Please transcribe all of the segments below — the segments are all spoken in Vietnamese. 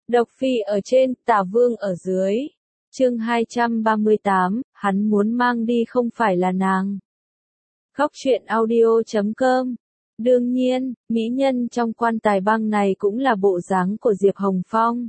Độc Phi ở trên, Tả Vương ở dưới. Chương 238, hắn muốn mang đi không phải là nàng. Góc truyện audio.com. Đương nhiên, mỹ nhân trong quan tài băng này cũng là bộ dáng của Diệp Hồng Phong.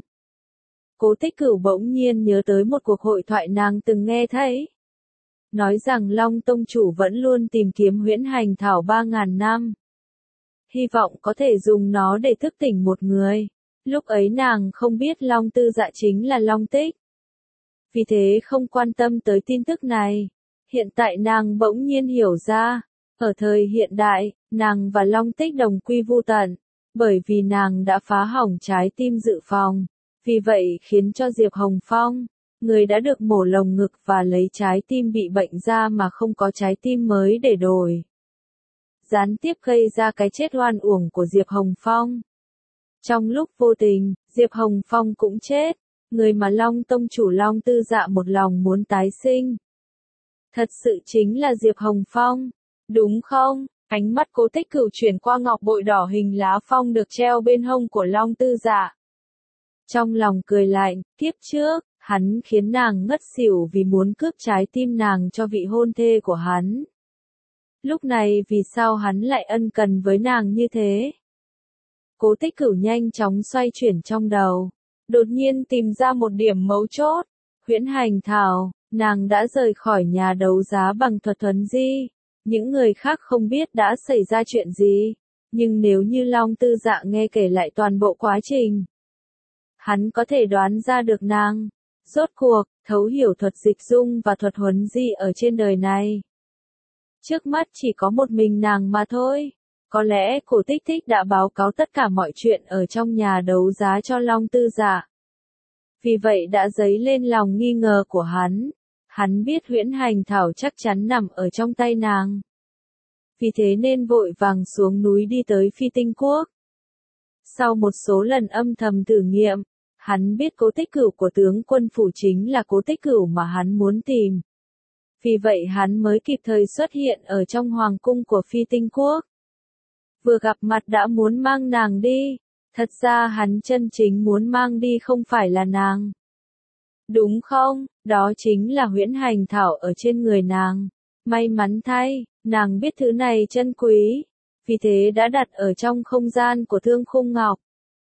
Cố Tích Cửu bỗng nhiên nhớ tới một cuộc hội thoại nàng từng nghe thấy. Nói rằng Long Tông Chủ vẫn luôn tìm kiếm huyễn hành thảo 3.000 năm. Hy vọng có thể dùng nó để thức tỉnh một người. Lúc ấy nàng không biết Long Tư Dạ chính là Long Tích. Vì thế không quan tâm tới tin tức này. Hiện tại nàng bỗng nhiên hiểu ra. Ở thời hiện đại, nàng và Long Tích đồng quy vu tận. Bởi vì nàng đã phá hỏng trái tim dự phòng. Vì vậy khiến cho Diệp Hồng Phong, người đã được mổ lồng ngực và lấy trái tim bị bệnh ra mà không có trái tim mới để đổi. Gián tiếp gây ra cái chết oan uổng của Diệp Hồng Phong. Trong lúc vô tình, Diệp Hồng Phong cũng chết, người mà Long Tông Chủ Long Tư Dạ một lòng muốn tái sinh. Thật sự chính là Diệp Hồng Phong, đúng không? Ánh mắt Cố Tích Cửu chuyển qua ngọc bội đỏ hình lá phong được treo bên hông của Long Tư Dạ. Trong lòng cười lạnh, kiếp trước, hắn khiến nàng ngất xỉu vì muốn cướp trái tim nàng cho vị hôn thê của hắn. Lúc này vì sao hắn lại ân cần với nàng như thế? Cố Tích Cửu nhanh chóng xoay chuyển trong đầu, đột nhiên tìm ra một điểm mấu chốt. Huyễn hành thảo, nàng đã rời khỏi nhà đấu giá bằng thuật thuấn di. Những người khác không biết đã xảy ra chuyện gì, nhưng nếu như Long Tư Dạ nghe kể lại toàn bộ quá trình, hắn có thể đoán ra được nàng, rốt cuộc, thấu hiểu thuật dịch dung và thuật huấn di ở trên đời này. Trước mắt chỉ có một mình nàng mà thôi. Có lẽ Cổ Tích Tích đã báo cáo tất cả mọi chuyện ở trong nhà đấu giá cho Long Tư Dạ. Vì vậy đã dấy lên lòng nghi ngờ của hắn. Hắn biết huyễn hành thảo chắc chắn nằm ở trong tay nàng. Vì thế nên vội vàng xuống núi đi tới Phi Tinh Quốc. Sau một số lần âm thầm thử nghiệm, hắn biết Cố Tích Cửu của tướng quân phủ chính là Cố Tích Cửu mà hắn muốn tìm. Vì vậy hắn mới kịp thời xuất hiện ở trong hoàng cung của Phi Tinh Quốc. Vừa gặp mặt đã muốn mang nàng đi. Thật ra hắn chân chính muốn mang đi không phải là nàng. Đúng không? Đó chính là huyễn hành thảo ở trên người nàng. May mắn thay, nàng biết thứ này chân quý. Vì thế đã đặt ở trong không gian của Thương Khung Ngọc.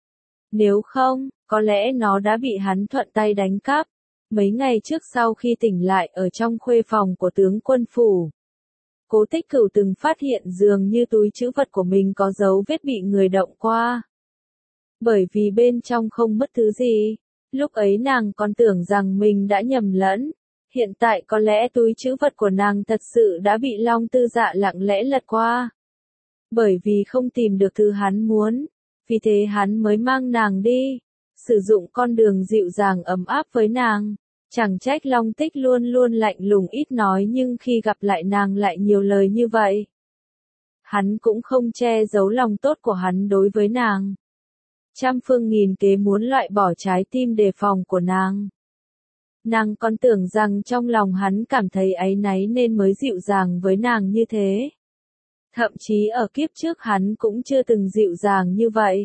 Nếu không, có lẽ nó đã bị hắn thuận tay đánh cắp. Mấy ngày trước sau khi tỉnh lại ở trong khuê phòng của tướng quân phủ, Cố Tích Cửu từng phát hiện dường như túi trữ vật của mình có dấu vết bị người động qua. Bởi vì bên trong không mất thứ gì, lúc ấy nàng còn tưởng rằng mình đã nhầm lẫn. Hiện tại có lẽ túi trữ vật của nàng thật sự đã bị Long Tư Dạ lặng lẽ lật qua. Bởi vì không tìm được thứ hắn muốn, vì thế hắn mới mang nàng đi, sử dụng con đường dịu dàng ấm áp với nàng. Chẳng trách Long Tích luôn luôn lạnh lùng ít nói nhưng khi gặp lại nàng lại nhiều lời như vậy. Hắn cũng không che giấu lòng tốt của hắn đối với nàng. Trăm phương nghìn kế muốn loại bỏ trái tim đề phòng của nàng. Nàng còn tưởng rằng trong lòng hắn cảm thấy áy náy nên mới dịu dàng với nàng như thế. Thậm chí ở kiếp trước hắn cũng chưa từng dịu dàng như vậy.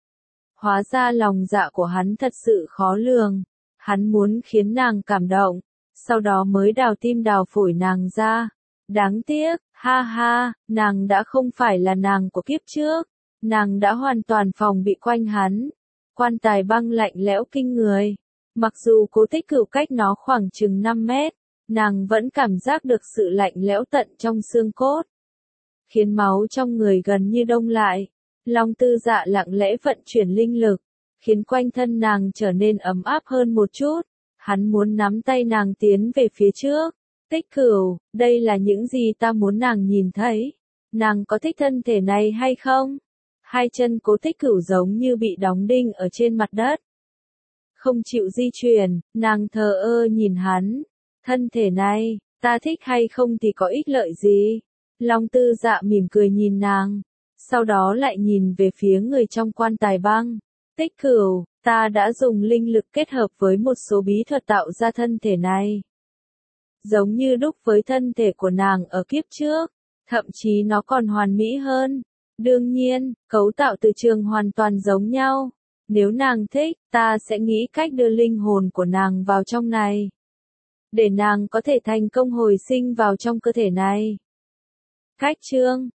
Hóa ra lòng dạ của hắn thật sự khó lường. Hắn muốn khiến nàng cảm động, sau đó mới đào tim đào phổi nàng ra. Đáng tiếc, ha ha, nàng đã không phải là nàng của kiếp trước. Nàng đã hoàn toàn phòng bị quanh hắn. Quan tài băng lạnh lẽo kinh người. Mặc dù Cố Tích Cửu cách nó khoảng chừng 5 mét, nàng vẫn cảm giác được sự lạnh lẽo tận trong xương cốt. Khiến máu trong người gần như đông lại. Long Tư Dạ lặng lẽ vận chuyển linh lực, khiến quanh thân nàng trở nên ấm áp hơn một chút. Hắn muốn nắm tay nàng tiến về phía trước. Tích Cửu, đây là những gì ta muốn nàng nhìn thấy. Nàng có thích thân thể này hay không? Hai chân Cố Tích Cửu giống như bị đóng đinh ở trên mặt đất. Không chịu di chuyển, nàng thờ ơ nhìn hắn. Thân thể này, ta thích hay không thì có ích lợi gì? Long Tư Dạ mỉm cười nhìn nàng. Sau đó lại nhìn về phía người trong quan tài băng. Tích Cửu, ta đã dùng linh lực kết hợp với một số bí thuật tạo ra thân thể này. Giống như đúc với thân thể của nàng ở kiếp trước, thậm chí nó còn hoàn mỹ hơn. Đương nhiên, cấu tạo từ trường hoàn toàn giống nhau. Nếu nàng thích, ta sẽ nghĩ cách đưa linh hồn của nàng vào trong này. Để nàng có thể thành công hồi sinh vào trong cơ thể này. Khách chương